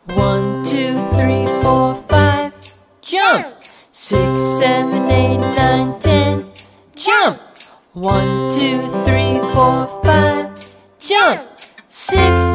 1, 2, 3, 4, 5. Jump! 6, 7, 8, 9, 10. Jump! 1, 2, 3, 4, 5. Jump! 6,